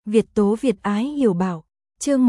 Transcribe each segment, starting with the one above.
Việt tố Việt ái hiểu bảo, chương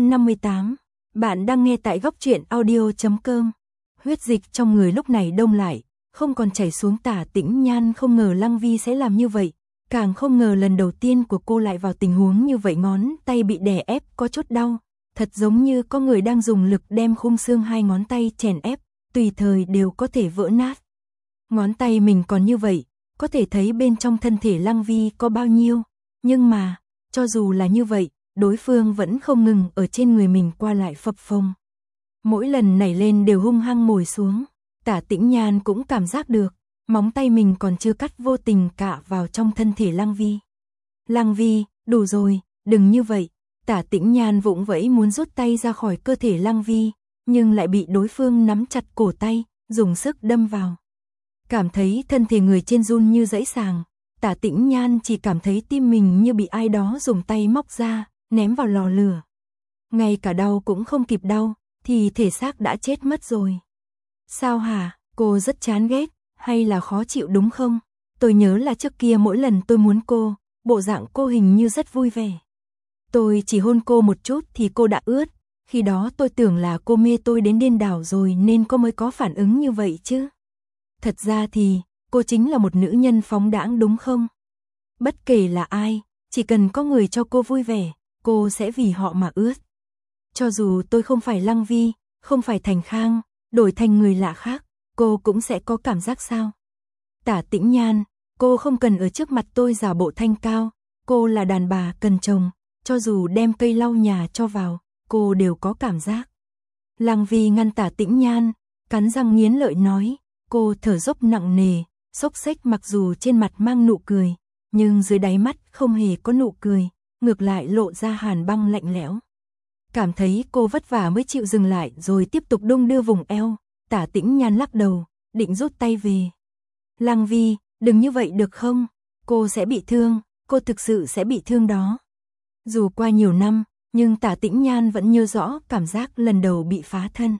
158. Bạn đang nghe tại góc truyện audio.com. Huyết dịch trong người lúc này đông lại, không còn chảy xuống. Tả Tĩnh Nhan không ngờ Lăng Vi sẽ làm như vậy, càng không ngờ lần đầu tiên của cô lại vào tình huống như vậy. Ngón tay bị đè ép có chút đau, thật giống như có người đang dùng lực đem khung xương hai ngón tay chèn ép, tùy thời đều có thể vỡ nát. Ngón tay mình còn như vậy, có thể thấy bên trong thân thể Lăng Vi có bao nhiêu, nhưng mà cho dù là như vậy, đối phương vẫn không ngừng ở trên người mình qua lại phập phồng. Mỗi lần nảy lên đều hung hăng mồi xuống. Tả Tĩnh Nhan cũng cảm giác được, móng tay mình còn chưa cắt vô tình cạ vào trong thân thể Lăng Vi. Lăng Vi, đủ rồi, đừng như vậy. Tả Tĩnh Nhan vụng vẫy muốn rút tay ra khỏi cơ thể Lăng Vi, nhưng lại bị đối phương nắm chặt cổ tay, dùng sức đâm vào. Cảm thấy thân thể người trên run như dẫy sàng. Tả Tĩnh Nhan chỉ cảm thấy tim mình như bị ai đó dùng tay móc ra, ném vào lò lửa. Ngay cả đau cũng không kịp đau, thì thể xác đã chết mất rồi. Sao hả, cô rất chán ghét, hay là khó chịu đúng không? Tôi nhớ là trước kia mỗi lần tôi muốn cô, bộ dạng cô hình như rất vui vẻ. Tôi chỉ hôn cô một chút thì cô đã ướt, khi đó tôi tưởng là cô mê tôi đến điên đảo rồi nên cô mới có phản ứng như vậy chứ. Thật ra thì cô chính là một nữ nhân phóng đãng đúng không? Bất kể là ai, chỉ cần có người cho cô vui vẻ, cô sẽ vì họ mà ướt. Cho dù tôi không phải Lăng Vi, không phải Thành Khang, đổi thành người lạ khác, cô cũng sẽ có cảm giác sao? Tả Tĩnh Nhan, cô không cần ở trước mặt tôi giả bộ thanh cao, cô là đàn bà cần chồng, cho dù đem cây lau nhà cho vào, cô đều có cảm giác. Lăng Vi ngăn Tả Tĩnh Nhan, cắn răng nghiến lợi nói, cô thở dốc nặng nề, xốc xếch mặc dù trên mặt mang nụ cười, nhưng dưới đáy mắt không hề có nụ cười, ngược lại lộ ra hàn băng lạnh lẽo. Cảm thấy cô vất vả mới chịu dừng lại rồi tiếp tục đung đưa vùng eo, Tả Tĩnh Nhan lắc đầu, định rút tay về. Lăng Vi, đừng như vậy được không? Cô sẽ bị thương, cô thực sự sẽ bị thương đó. Dù qua nhiều năm, nhưng Tả Tĩnh Nhan vẫn nhớ rõ cảm giác lần đầu bị phá thân.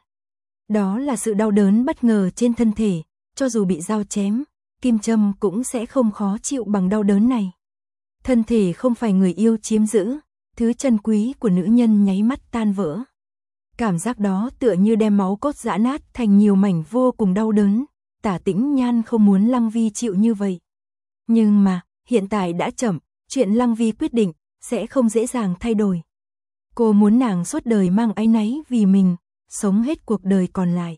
Đó là sự đau đớn bất ngờ trên thân thể, cho dù bị dao chém, kim châm cũng sẽ không khó chịu bằng đau đớn này. Thân thể không phải người yêu chiếm giữ, thứ chân quý của nữ nhân nháy mắt tan vỡ. Cảm giác đó tựa như đem máu cốt giã nát thành nhiều mảnh vô cùng đau đớn. Tả Tĩnh Nhan không muốn Lăng Vi chịu như vậy. Nhưng mà, hiện tại đã chậm, chuyện Lăng Vi quyết định sẽ không dễ dàng thay đổi. Cô muốn nàng suốt đời mang áy náy vì mình, sống hết cuộc đời còn lại.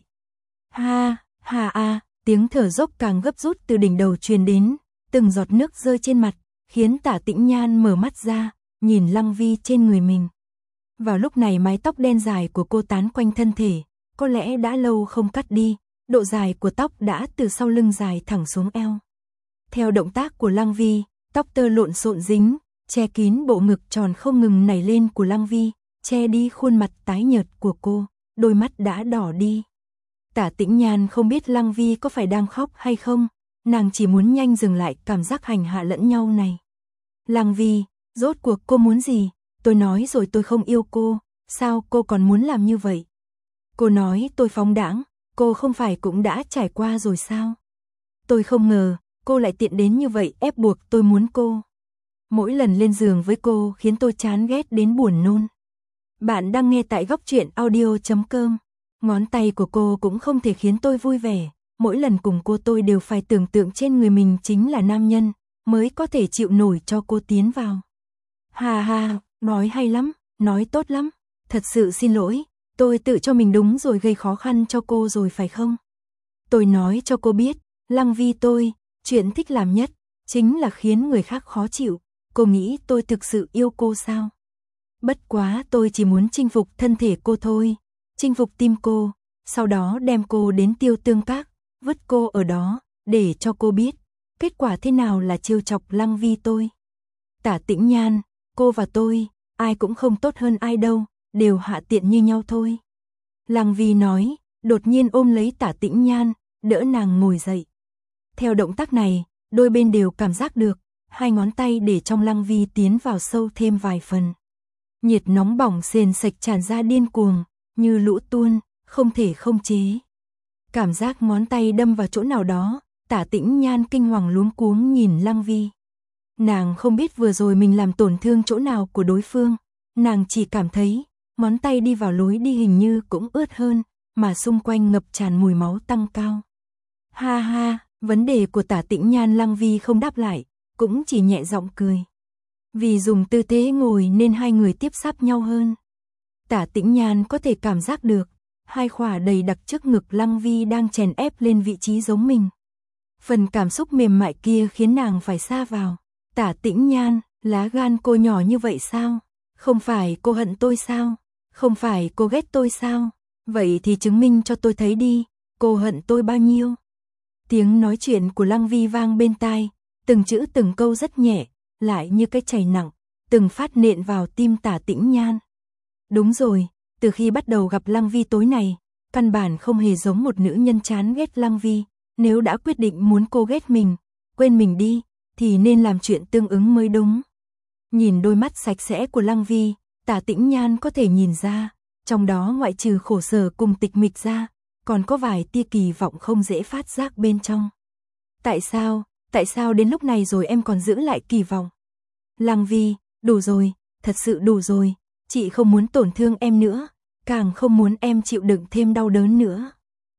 Ha, ha a, tiếng thở dốc càng gấp rút từ đỉnh đầu truyền đến, từng giọt nước rơi trên mặt, khiến Tả Tĩnh Nhan mở mắt ra, nhìn Lăng Vi trên người mình. Vào lúc này mái tóc đen dài của cô tán quanh thân thể, có lẽ đã lâu không cắt đi, độ dài của tóc đã từ sau lưng dài thẳng xuống eo. Theo động tác của Lăng Vi, tóc tơ lộn xộn dính, che kín bộ ngực tròn không ngừng nảy lên của Lăng Vi, che đi khuôn mặt tái nhợt của cô, đôi mắt đã đỏ đi. Tả Tĩnh Nhan không biết Lăng Vi có phải đang khóc hay không, nàng chỉ muốn nhanh dừng lại cảm giác hành hạ lẫn nhau này. Lăng Vi, rốt cuộc cô muốn gì? Tôi nói rồi tôi không yêu cô, sao cô còn muốn làm như vậy? Cô nói tôi phóng đãng, cô không phải cũng đã trải qua rồi sao? Tôi không ngờ, cô lại tiện đến như vậy ép buộc tôi muốn cô. Mỗi lần lên giường với cô khiến tôi chán ghét đến buồn nôn. Bạn đang nghe tại góc truyện audio.com. Ngón tay của cô cũng không thể khiến tôi vui vẻ, mỗi lần cùng cô tôi đều phải tưởng tượng trên người mình chính là nam nhân, mới có thể chịu nổi cho cô tiến vào. Hà hà, nói hay lắm, nói tốt lắm, thật sự xin lỗi, tôi tự cho mình đúng rồi gây khó khăn cho cô rồi phải không? Tôi nói cho cô biết, Lăng Vi tôi, chuyện thích làm nhất, chính là khiến người khác khó chịu, cô nghĩ tôi thực sự yêu cô sao? Bất quá tôi chỉ muốn chinh phục thân thể cô thôi, chinh phục tim cô, sau đó đem cô đến Tiêu Tương Các, vứt cô ở đó, để cho cô biết, kết quả thế nào là trêu chọc Lăng Vi tôi. Tả Tĩnh Nhan, cô và tôi, ai cũng không tốt hơn ai đâu, đều hạ tiện như nhau thôi. Lăng Vi nói, đột nhiên ôm lấy Tả Tĩnh Nhan, đỡ nàng ngồi dậy. Theo động tác này, đôi bên đều cảm giác được, hai ngón tay để trong Lăng Vi tiến vào sâu thêm vài phần. Nhiệt nóng bỏng sền sạch tràn ra điên cuồng, như lũ tuôn, không thể không chế. Cảm giác ngón tay đâm vào chỗ nào đó, Tả Tĩnh Nhan kinh hoàng luống cuống nhìn Lăng Vi. Nàng không biết vừa rồi mình làm tổn thương chỗ nào của đối phương, nàng chỉ cảm thấy ngón tay đi vào lối đi hình như cũng ướt hơn, mà xung quanh ngập tràn mùi máu tăng cao. Ha ha, vấn đề của Tả Tĩnh Nhan Lăng Vi không đáp lại, cũng chỉ nhẹ giọng cười. Vì dùng tư thế ngồi nên hai người tiếp sáp nhau hơn. Tả Tĩnh Nhan có thể cảm giác được, hai khỏa đầy đặc trước ngực Lăng Vi đang chèn ép lên vị trí giống mình. Phần cảm xúc mềm mại kia khiến nàng phải sa vào. Tả Tĩnh Nhan, lá gan cô nhỏ như vậy sao? Không phải cô hận tôi sao? Không phải cô ghét tôi sao? Vậy thì chứng minh cho tôi thấy đi, cô hận tôi bao nhiêu? Tiếng nói chuyện của Lăng Vi vang bên tai, từng chữ từng câu rất nhẹ, lại như cái chày nặng, từng phát nện vào tim Tả Tĩnh Nhan. Đúng rồi, từ khi bắt đầu gặp Lăng Vi tối này, căn bản không hề giống một nữ nhân chán ghét Lăng Vi, nếu đã quyết định muốn cô ghét mình, quên mình đi, thì nên làm chuyện tương ứng mới đúng. Nhìn đôi mắt sạch sẽ của Lăng Vi, Tả Tĩnh Nhan có thể nhìn ra, trong đó ngoại trừ khổ sở cùng tịch mịch ra, còn có vài tia kỳ vọng không dễ phát giác bên trong. Tại sao đến lúc này rồi em còn giữ lại kỳ vọng? Lăng Vi, đủ rồi, thật sự đủ rồi, chị không muốn tổn thương em nữa, càng không muốn em chịu đựng thêm đau đớn nữa.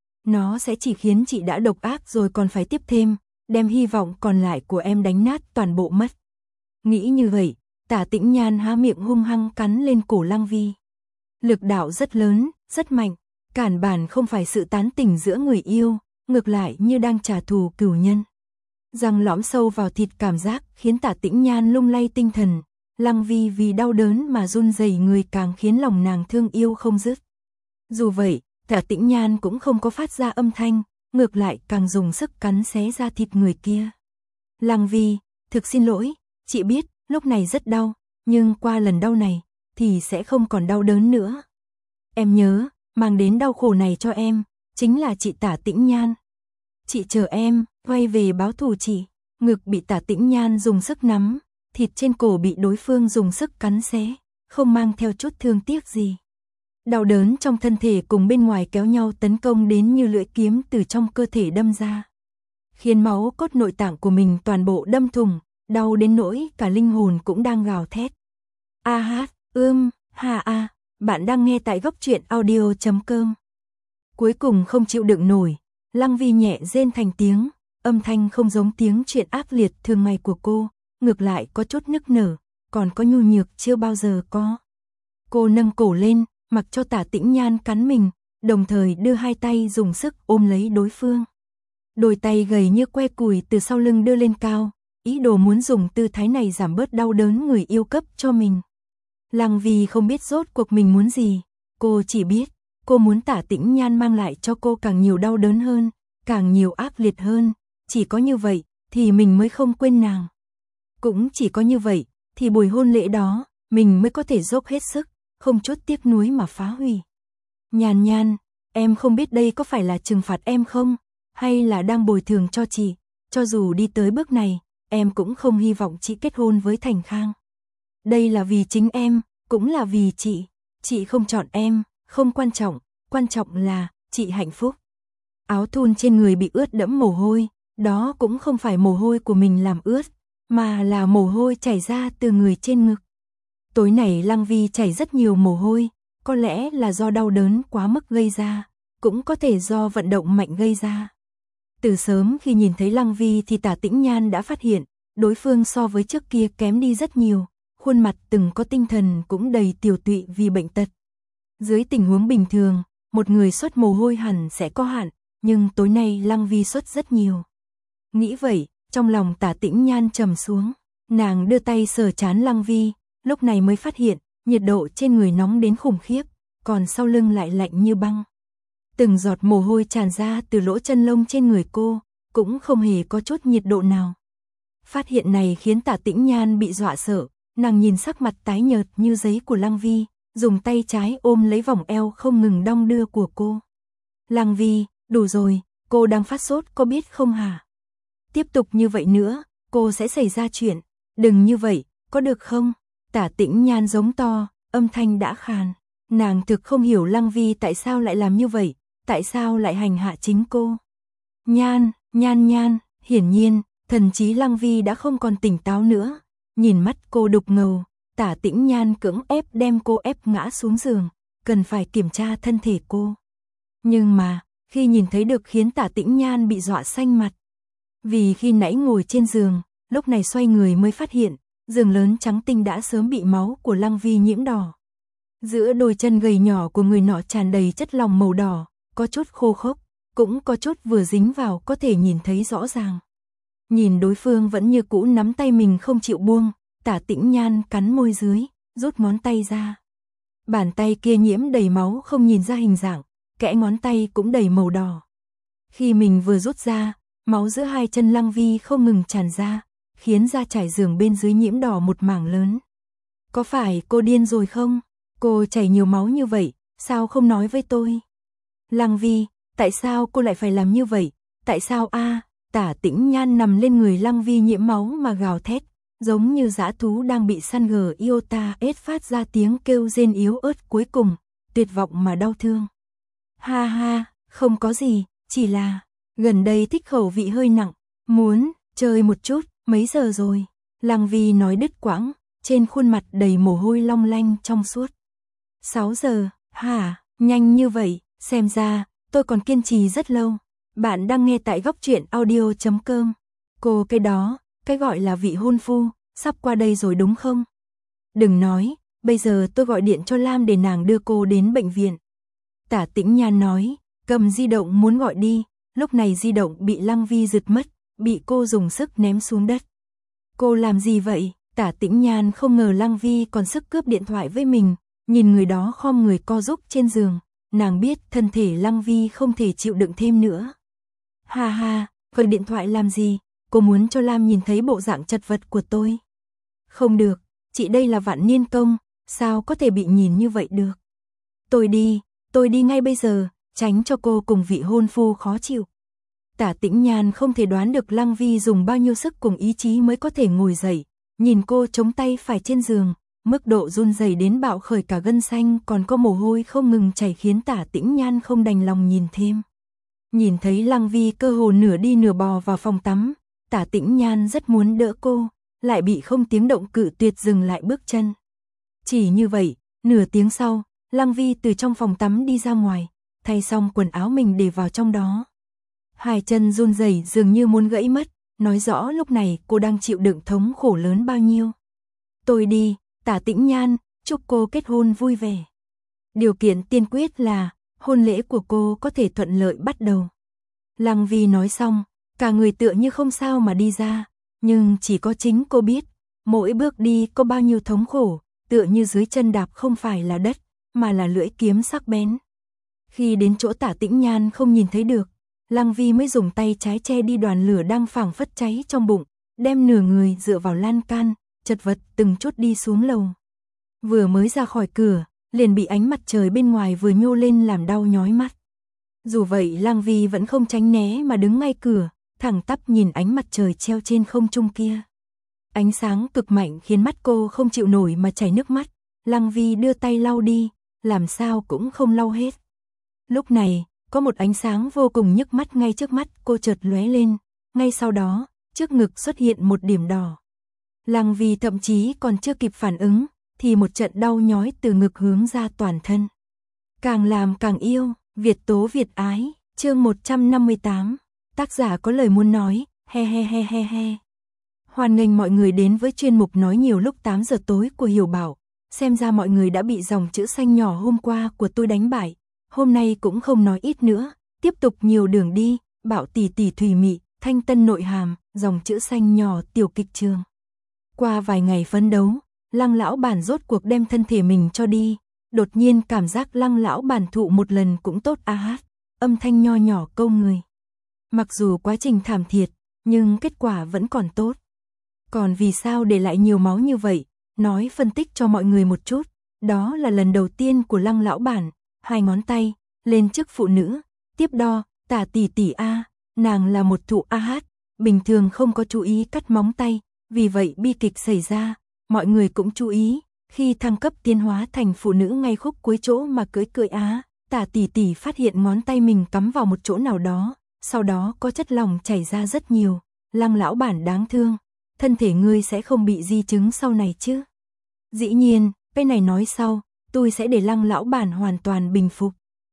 Nó sẽ chỉ khiến chị đã độc ác rồi còn phải tiếp thêm, đem hy vọng còn lại của em đánh nát toàn bộ mất. Nghĩ như vậy, Tả Tĩnh Nhan há miệng hung hăng cắn lên cổ Lăng Vi. Lực đạo rất lớn, rất mạnh, cản bản không phải sự tán tỉnh giữa người yêu, ngược lại như đang trả thù cửu nhân. Răng lõm sâu vào thịt cảm giác khiến Tả Tĩnh Nhan lung lay tinh thần, Lăng Vi vì đau đớn mà run rẩy người càng khiến lòng nàng thương yêu không dứt. Dù vậy, Tả Tĩnh Nhan cũng không có phát ra âm thanh, ngược lại càng dùng sức cắn xé ra thịt người kia. Lăng Vi, thực xin lỗi, chị biết, lúc này rất đau, nhưng qua lần đau này, thì sẽ không còn đau đớn nữa. Em nhớ, mang đến đau khổ này cho em, chính là chị Tả Tĩnh Nhan. Chị chờ em, quay về báo thù chị. Ngực bị Tả Tĩnh Nhan dùng sức nắm, thịt trên cổ bị đối phương dùng sức cắn xé, không mang theo chút thương tiếc gì. Đau đớn trong thân thể cùng bên ngoài kéo nhau tấn công đến như lưỡi kiếm từ trong cơ thể đâm ra. Khiến máu cốt nội tạng của mình toàn bộ đâm thủng, đau đến nỗi cả linh hồn cũng đang gào thét. A hát, ha a, bạn đang nghe tại góc truyện audio.com. Cuối cùng không chịu đựng nổi, Lăng Vi nhẹ rên thành tiếng, âm thanh không giống tiếng chuyện ác liệt thường ngày của cô, ngược lại có chút nức nở, còn có nhu nhược chưa bao giờ có. Cô nâng cổ lên, mặc cho Tả Tĩnh Nhan cắn mình, đồng thời đưa hai tay dùng sức ôm lấy đối phương. Đôi tay gầy như que củi từ sau lưng đưa lên cao, ý đồ muốn dùng tư thái này giảm bớt đau đớn người yêu cấp cho mình. Lăng Vi không biết rốt cuộc mình muốn gì, cô chỉ biết, cô muốn Tả Tĩnh Nhan mang lại cho cô càng nhiều đau đớn hơn, càng nhiều ác liệt hơn, chỉ có như vậy thì mình mới không quên nàng. Cũng chỉ có như vậy thì buổi hôn lễ đó, mình mới có thể dốc hết sức, không chút tiếc nuối mà phá hủy. Nhan Nhan, em không biết đây có phải là trừng phạt em không, hay là đang bồi thường cho chị, cho dù đi tới bước này, em cũng không hy vọng chị kết hôn với Thành Khang. Đây là vì chính em, cũng là vì chị không chọn em, không quan trọng là chị hạnh phúc. Áo thun trên người bị ướt đẫm mồ hôi, đó cũng không phải mồ hôi của mình làm ướt, mà là mồ hôi chảy ra từ người trên ngực. Tối này Lăng Vi chảy rất nhiều mồ hôi, có lẽ là do đau đớn quá mức gây ra, cũng có thể do vận động mạnh gây ra. Từ sớm khi nhìn thấy Lăng Vi thì Tả Tĩnh Nhan đã phát hiện, đối phương so với trước kia kém đi rất nhiều, khuôn mặt từng có tinh thần cũng đầy tiều tụy vì bệnh tật. Dưới tình huống bình thường, một người xuất mồ hôi hẳn sẽ có hạn, nhưng tối nay Lăng Vi xuất rất nhiều. Nghĩ vậy, trong lòng Tả Tĩnh Nhan trầm xuống, nàng đưa tay sờ trán Lăng Vi, lúc này mới phát hiện, nhiệt độ trên người nóng đến khủng khiếp, còn sau lưng lại lạnh như băng. Từng giọt mồ hôi tràn ra từ lỗ chân lông trên người cô, cũng không hề có chút nhiệt độ nào. Phát hiện này khiến Tả Tĩnh Nhan bị dọa sợ, nàng nhìn sắc mặt tái nhợt như giấy của Lăng Vi, dùng tay trái ôm lấy vòng eo không ngừng đong đưa của cô. Lăng Vi, đủ rồi, cô đang phát sốt có biết không hả? Tiếp tục như vậy nữa, cô sẽ xảy ra chuyện, đừng như vậy, có được không? Tả Tĩnh Nhan giống to, âm thanh đã khàn. Nàng thực không hiểu Lăng Vi tại sao lại làm như vậy, tại sao lại hành hạ chính cô. Nhan, hiển nhiên, Thần trí Lăng Vi đã không còn tỉnh táo nữa, nhìn mắt cô đục ngầu, Tả Tĩnh Nhan cưỡng ép đem cô ép ngã xuống giường, cần phải kiểm tra thân thể cô. Nhưng mà, khi nhìn thấy được khiến Tả Tĩnh Nhan bị dọa xanh mặt. Vì khi nãy ngồi trên giường, lúc này xoay người mới phát hiện, giường lớn trắng tinh đã sớm bị máu của Lăng Vi nhiễm đỏ. Giữa đôi chân gầy nhỏ của người nọ tràn đầy chất lỏng màu đỏ, có chút khô khốc, cũng có chút vừa dính vào có thể nhìn thấy rõ ràng. Nhìn đối phương vẫn như cũ nắm tay mình không chịu buông, Tả Tĩnh Nhan cắn môi dưới, rút ngón tay ra. Bàn tay kia nhiễm đầy máu không nhìn ra hình dạng, kẽ ngón tay cũng đầy màu đỏ. Khi mình vừa rút ra, máu giữa hai chân Lăng Vi không ngừng tràn ra, khiến da trải giường bên dưới nhiễm đỏ một mảng lớn. Có phải cô điên rồi không? Cô chảy nhiều máu như vậy, sao không nói với tôi? Lăng Vi, tại sao cô lại phải làm như vậy? Tại sao a? Tả Tĩnh Nhan nằm lên người Lăng Vi nhiễm máu mà gào thét, giống như dã thú đang bị săn gờ iota ết phát ra tiếng kêu rên yếu ớt cuối cùng, tuyệt vọng mà đau thương. Ha ha, không có gì, chỉ là gần đây thích khẩu vị hơi nặng, muốn chơi một chút, mấy giờ rồi? Lăng Vi nói đứt quãng, trên khuôn mặt đầy mồ hôi long lanh trong suốt. 6 giờ, hả, nhanh như vậy, xem ra, tôi còn kiên trì rất lâu. Bạn đang nghe tại góc truyện audio.com. Cô cái đó, cái gọi là vị hôn phu, sắp qua đây rồi đúng không? Đừng nói, bây giờ tôi gọi điện cho Lam để nàng đưa cô đến bệnh viện. Tả Tĩnh Nhan nói, cầm di động muốn gọi đi, lúc này di động bị Lăng Vi giật mất, bị cô dùng sức ném xuống đất. Cô làm gì vậy? Tả Tĩnh Nhan không ngờ Lăng Vi còn sức cướp điện thoại với mình, nhìn người đó khom người co giúp trên giường, nàng biết thân thể Lăng Vi không thể chịu đựng thêm nữa. Ha ha, gọi điện thoại làm gì? Cô muốn cho Lam nhìn thấy bộ dạng chật vật của tôi. Không được, chị đây là Vạn Niên Công, sao có thể bị nhìn như vậy được? Tôi đi ngay bây giờ, tránh cho cô cùng vị hôn phu khó chịu. Tả Tĩnh Nhan không thể đoán được Lăng Vi dùng bao nhiêu sức cùng ý chí mới có thể ngồi dậy, nhìn cô chống tay phải trên giường, mức độ run rẩy đến bạo khởi cả gân xanh còn có mồ hôi không ngừng chảy khiến Tả Tĩnh Nhan không đành lòng nhìn thêm. Nhìn thấy Lăng Vi cơ hồ nửa đi nửa bò vào phòng tắm, Tả Tĩnh Nhan rất muốn đỡ cô, lại bị không tiếng động cự tuyệt dừng lại bước chân. Chỉ như vậy, nửa tiếng sau, Lăng Vi từ trong phòng tắm đi ra ngoài, thay xong quần áo mình để vào trong đó. Hai chân run rẩy dường như muốn gãy mất, nói rõ lúc này cô đang chịu đựng thống khổ lớn bao nhiêu. Tôi đi, Tả Tĩnh Nhan, chúc cô kết hôn vui vẻ. Điều kiện tiên quyết là hôn lễ của cô có thể thuận lợi bắt đầu. Lăng Vi nói xong, cả người tựa như không sao mà đi ra, nhưng chỉ có chính cô biết, mỗi bước đi có bao nhiêu thống khổ, tựa như dưới chân đạp không phải là đất, mà là lưỡi kiếm sắc bén. Khi đến chỗ Tả Tĩnh Nhan không nhìn thấy được, Lăng Vi mới dùng tay trái che đi đoàn lửa đang phảng phất cháy trong bụng, đem nửa người dựa vào lan can, chật vật từng chút đi xuống lầu. Vừa mới ra khỏi cửa, liền bị ánh mặt trời bên ngoài vừa nhô lên làm đau nhói mắt. Dù vậy Lăng Vi vẫn không tránh né mà đứng ngay cửa, thẳng tắp nhìn ánh mặt trời treo trên không trung kia. Ánh sáng cực mạnh khiến mắt cô không chịu nổi mà chảy nước mắt, Lăng Vi đưa tay lau đi, làm sao cũng không lau hết. Lúc này, có một ánh sáng vô cùng nhức mắt ngay trước mắt cô chợt lóe lên, ngay sau đó, trước ngực xuất hiện một điểm đỏ. Lăng Vi thậm chí còn chưa kịp phản ứng, thì một trận đau nhói từ ngực hướng ra toàn thân. Càng làm càng yêu, Việt tố Việt ái, chương 158, tác giả có lời muốn nói, he he he he he. Hoan nghênh mọi người đến với chuyên mục nói nhiều lúc 8 giờ tối của Hiểu Bảo, xem ra mọi người đã bị dòng chữ xanh nhỏ hôm qua của tôi đánh bại, hôm nay cũng không nói ít nữa, tiếp tục nhiều đường đi, Bảo tỷ tỷ thùy mị, thanh tân nội hàm, dòng chữ xanh nhỏ tiểu kịch trường. Qua vài ngày phấn đấu, Lăng lão bản rốt cuộc đem thân thể mình cho đi, đột nhiên cảm giác Lăng lão bản thụ một lần cũng tốt a hát, âm thanh nho nhỏ câu người. Mặc dù quá trình thảm thiệt, nhưng kết quả vẫn còn tốt. Còn vì sao để lại nhiều máu như vậy, nói phân tích cho mọi người một chút, đó là lần đầu tiên của Lăng lão bản, hai ngón tay, lên trước phụ nữ, tiếp đo, Tả tỷ tỷ a, nàng là một thụ a hát, bình thường không có chú ý cắt móng tay, vì vậy bi kịch xảy ra. Mọi người cũng chú ý, khi thăng cấp tiến hóa thành phụ nữ ngay khúc cuối chỗ mà cưỡi á, Tả tỷ tỷ phát hiện ngón tay mình cắm vào một chỗ nào đó, sau đó có chất lỏng chảy ra rất nhiều, Lăng lão bản đáng thương, thân thể ngươi sẽ không bị di chứng sau này chứ? Dĩ nhiên, cái này nói sau, tôi sẽ để Lăng lão bản hoàn toàn bình phục.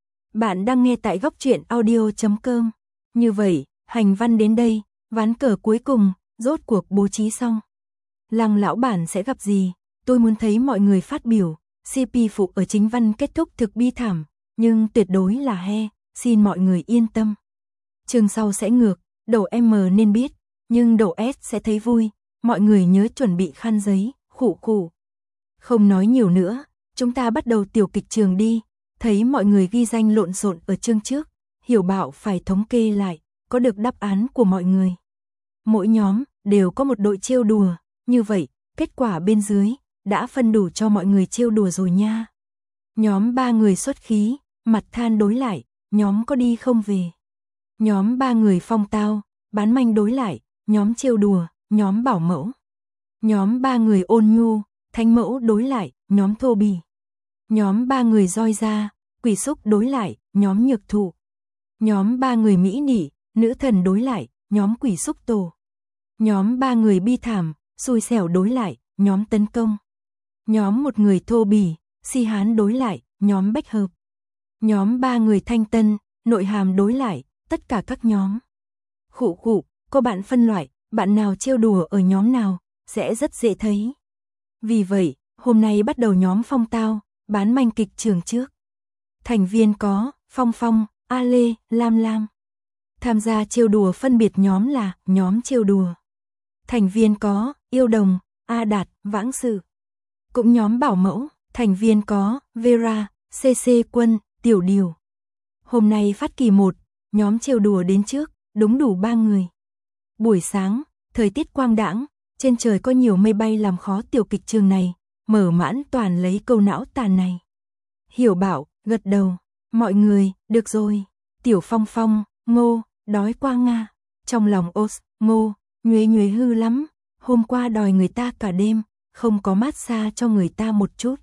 Bạn đang nghe tại góc truyện audio.com. Như vậy, hành văn đến đây, ván cờ cuối cùng, rốt cuộc bố trí xong. Lăng lão bản sẽ gặp gì? Tôi muốn thấy mọi người phát biểu, CP phụ ở chính văn kết thúc thực bi thảm, nhưng tuyệt đối là he, xin mọi người yên tâm. Chương sau sẽ ngược, đầu M nên biết, nhưng đầu S sẽ thấy vui, mọi người nhớ chuẩn bị khăn giấy, khụ khụ. Không nói nhiều nữa, chúng ta bắt đầu tiểu kịch trường đi, thấy mọi người ghi danh lộn xộn ở chương trước, Hiểu Bảo phải thống kê lại, có được đáp án của mọi người. Mỗi nhóm đều có một đội trêu đùa, như vậy, kết quả bên dưới đã phân đủ cho mọi người trêu đùa rồi nha. Nhóm 3 người xuất khí, mặt than đối lại, nhóm có đi không về. Nhóm 3 người phong tao, bán manh đối lại, nhóm trêu đùa, nhóm bảo mẫu. Nhóm 3 người ôn nhu, thánh mẫu đối lại, nhóm thô bỉ. Nhóm 3 người roi ra, quỷ xúc đối lại, nhóm nhược thụ. Nhóm 3 người mỹ nỉ, nữ thần đối lại, nhóm quỷ xúc tổ. Nhóm 3 người bi thảm, xui xẻo đối lại, nhóm tấn công. Nhóm 1 người thô bỉ, si hán đối lại, nhóm bách hợp. Nhóm 3 người thanh tân, nội hàm đối lại, tất cả các nhóm. Khụ khụ, có bạn phân loại, bạn nào trêu đùa ở nhóm nào, sẽ rất dễ thấy. Vì vậy, hôm nay bắt đầu nhóm phong tao, bán manh kịch trường trước. Thành viên có, Phong Phong, A Lê, Lam Lam. Tham gia trêu đùa phân biệt nhóm là, nhóm trêu đùa. Thành viên có, Yêu Đồng, A Đạt, Vãng Sự. Cũng nhóm bảo mẫu, thành viên có, Vera, CC Quân, Tiểu Điều. Hôm nay phát kỳ 1, nhóm trêu đùa đến trước, đúng đủ 3 người. Buổi sáng, thời tiết quang đãng, trên trời có nhiều mây bay làm khó tiểu kịch trường này, mở mãn toàn lấy câu não tàn này. Hiểu Bảo, gật đầu, mọi người, được rồi. Tiểu Phong Phong, Ngô, đói qua Nga. Trong lòng Os, Ngô, nhuế hư lắm, hôm qua đòi người ta cả đêm, không có mát xa cho người ta một chút.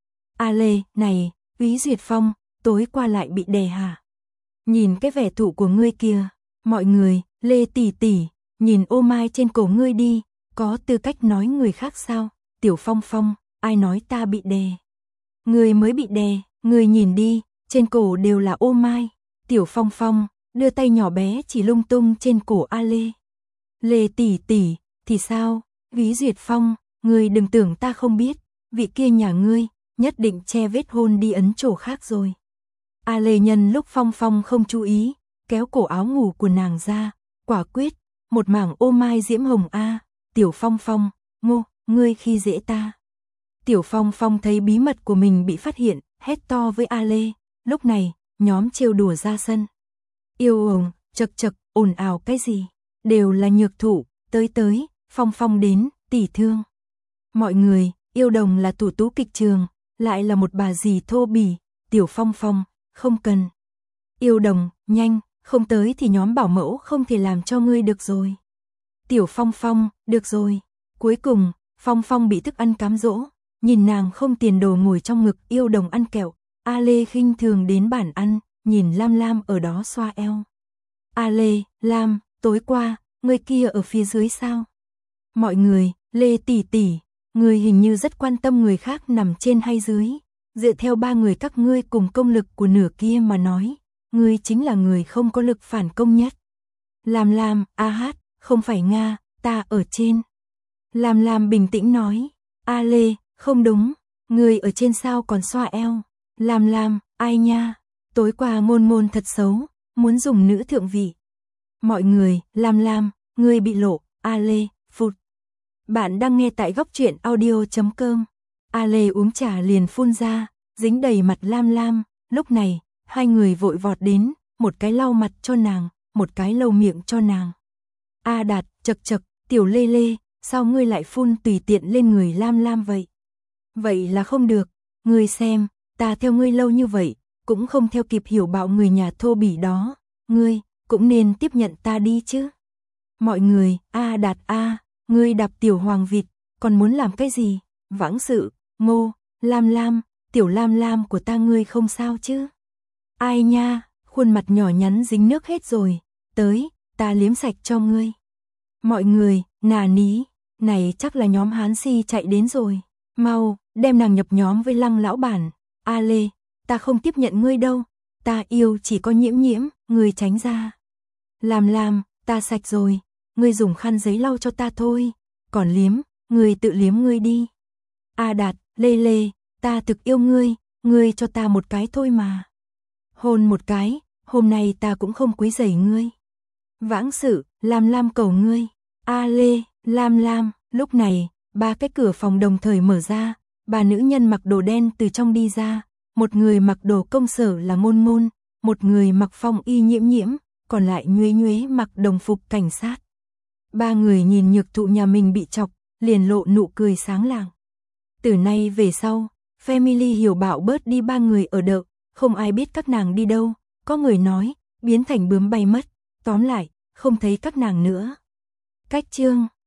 A Lê, này, Úy Duyệt Phong, tối qua lại bị đè hả? Nhìn cái vẻ thủ của ngươi kia, mọi người, Lê tỷ tỷ, nhìn ô mai trên cổ ngươi đi, có tư cách nói người khác sao? Tiểu Phong Phong, ai nói ta bị đè? Ngươi mới bị đè, ngươi nhìn đi, trên cổ đều là ô mai. Tiểu Phong Phong, đưa tay nhỏ bé chỉ lung tung trên cổ A Lê. Lê tỷ tỷ, thì sao? Úy Duyệt Phong, ngươi đừng tưởng ta không biết, vị kia nhà ngươi, nhất định che vết hôn đi ấn chỗ khác rồi. A Lê nhân lúc Phong Phong không chú ý, kéo cổ áo ngủ của nàng ra, quả quyết, một mảng ô mai diễm hồng a. Tiểu Phong Phong, Ngô, ngươi khi dễ ta. Tiểu Phong Phong thấy bí mật của mình bị phát hiện, hét to với A Lê. Lúc này, nhóm trêu đùa ra sân. Yêu ồng, chật chật, ồn ào cái gì? Đều là nhược thủ, tới, Phong Phong đến, tỷ thương. Mọi người, Yêu Đồng là thủ tú kịch trường, lại là một bà dì thô bỉ. Tiểu Phong Phong, không cần. Yêu Đồng, nhanh, không tới thì nhóm bảo mẫu không thể làm cho ngươi được rồi. Tiểu Phong Phong, được rồi. Cuối cùng, Phong Phong bị thức ăn cám dỗ, nhìn nàng không tiền đồ ngồi trong ngực Yêu Đồng ăn kẹo. A Lê khinh thường đến bàn ăn, nhìn Lam Lam ở đó xoa eo. A Lê, Lam, tối qua, người kia ở phía dưới sao? Mọi người, Lê tỷ tỷ, người hình như rất quan tâm người khác nằm trên hay dưới. Dựa theo 3 người các ngươi cùng công lực của nửa kia mà nói, ngươi chính là người không có lực phản công nhất. Lam Lam, a hát, không phải Nga, ta ở trên. Lam Lam bình tĩnh nói, A Lê, không đúng, ngươi ở trên sao còn xoa eo. Lam Lam, ai nha, tối qua ngôn ngôn thật xấu, muốn dùng nữ thượng vị. Mọi người, Lam Lam, ngươi bị lộ, A Lê, phụt. Bạn đang nghe tại góc truyện audio.com. A Lê uống trà liền phun ra, dính đầy mặt Lam Lam. Lúc này, hai người vội vọt đến, một cái lau mặt cho nàng, một cái lau miệng cho nàng. A Đạt, chật chật, tiểu Lê Lê, sao ngươi lại phun tùy tiện lên người Lam Lam vậy? Vậy là không được, ngươi xem, ta theo ngươi lâu như vậy, cũng không theo kịp Hiểu Bảo người nhà thô bỉ đó, ngươi cũng nên tiếp nhận ta đi chứ. Mọi người, A Đạt a, ngươi đạp tiểu hoàng vịt, còn muốn làm cái gì? Vãng Sự, Ngô, Lam Lam, tiểu Lam Lam của ta ngươi không sao chứ? Ai nha, khuôn mặt nhỏ nhắn dính nước hết rồi, tới, ta liếm sạch cho ngươi. Mọi người, nà ní, này chắc là nhóm Hán Si chạy đến rồi. Mau, đem nàng nhập nhóm với Lăng lão bản. A Lê, ta không tiếp nhận ngươi đâu. Ta yêu chỉ có Nhiễm Nhiễm, ngươi tránh ra. Làm, ta sạch rồi. Ngươi dùng khăn giấy lau cho ta thôi. Còn liếm, ngươi tự liếm ngươi đi. A Đạt, Lê, ta thực yêu ngươi cho ta một cái thôi mà. Hôn một cái, hôm nay ta cũng không quấy rầy ngươi. Vãng sự, Lam cầu ngươi. A Lê, Lam, lúc này, ba cái cửa phòng đồng thời mở ra, ba nữ nhân mặc đồ đen từ trong đi ra, một người mặc đồ công sở là Ngôn, một người mặc phong y Nhiễm, còn lại Nhuế mặc đồng phục cảnh sát. Ba người nhìn Nhược Thụ nhà mình bị chọc, liền lộ nụ cười sáng lạng. Từ nay về sau, Family Hiểu Bạo bớt đi ba người ở đợ, không ai biết các nàng đi đâu, có người nói, biến thành bướm bay mất, tóm lại, không thấy các nàng nữa. Cách chương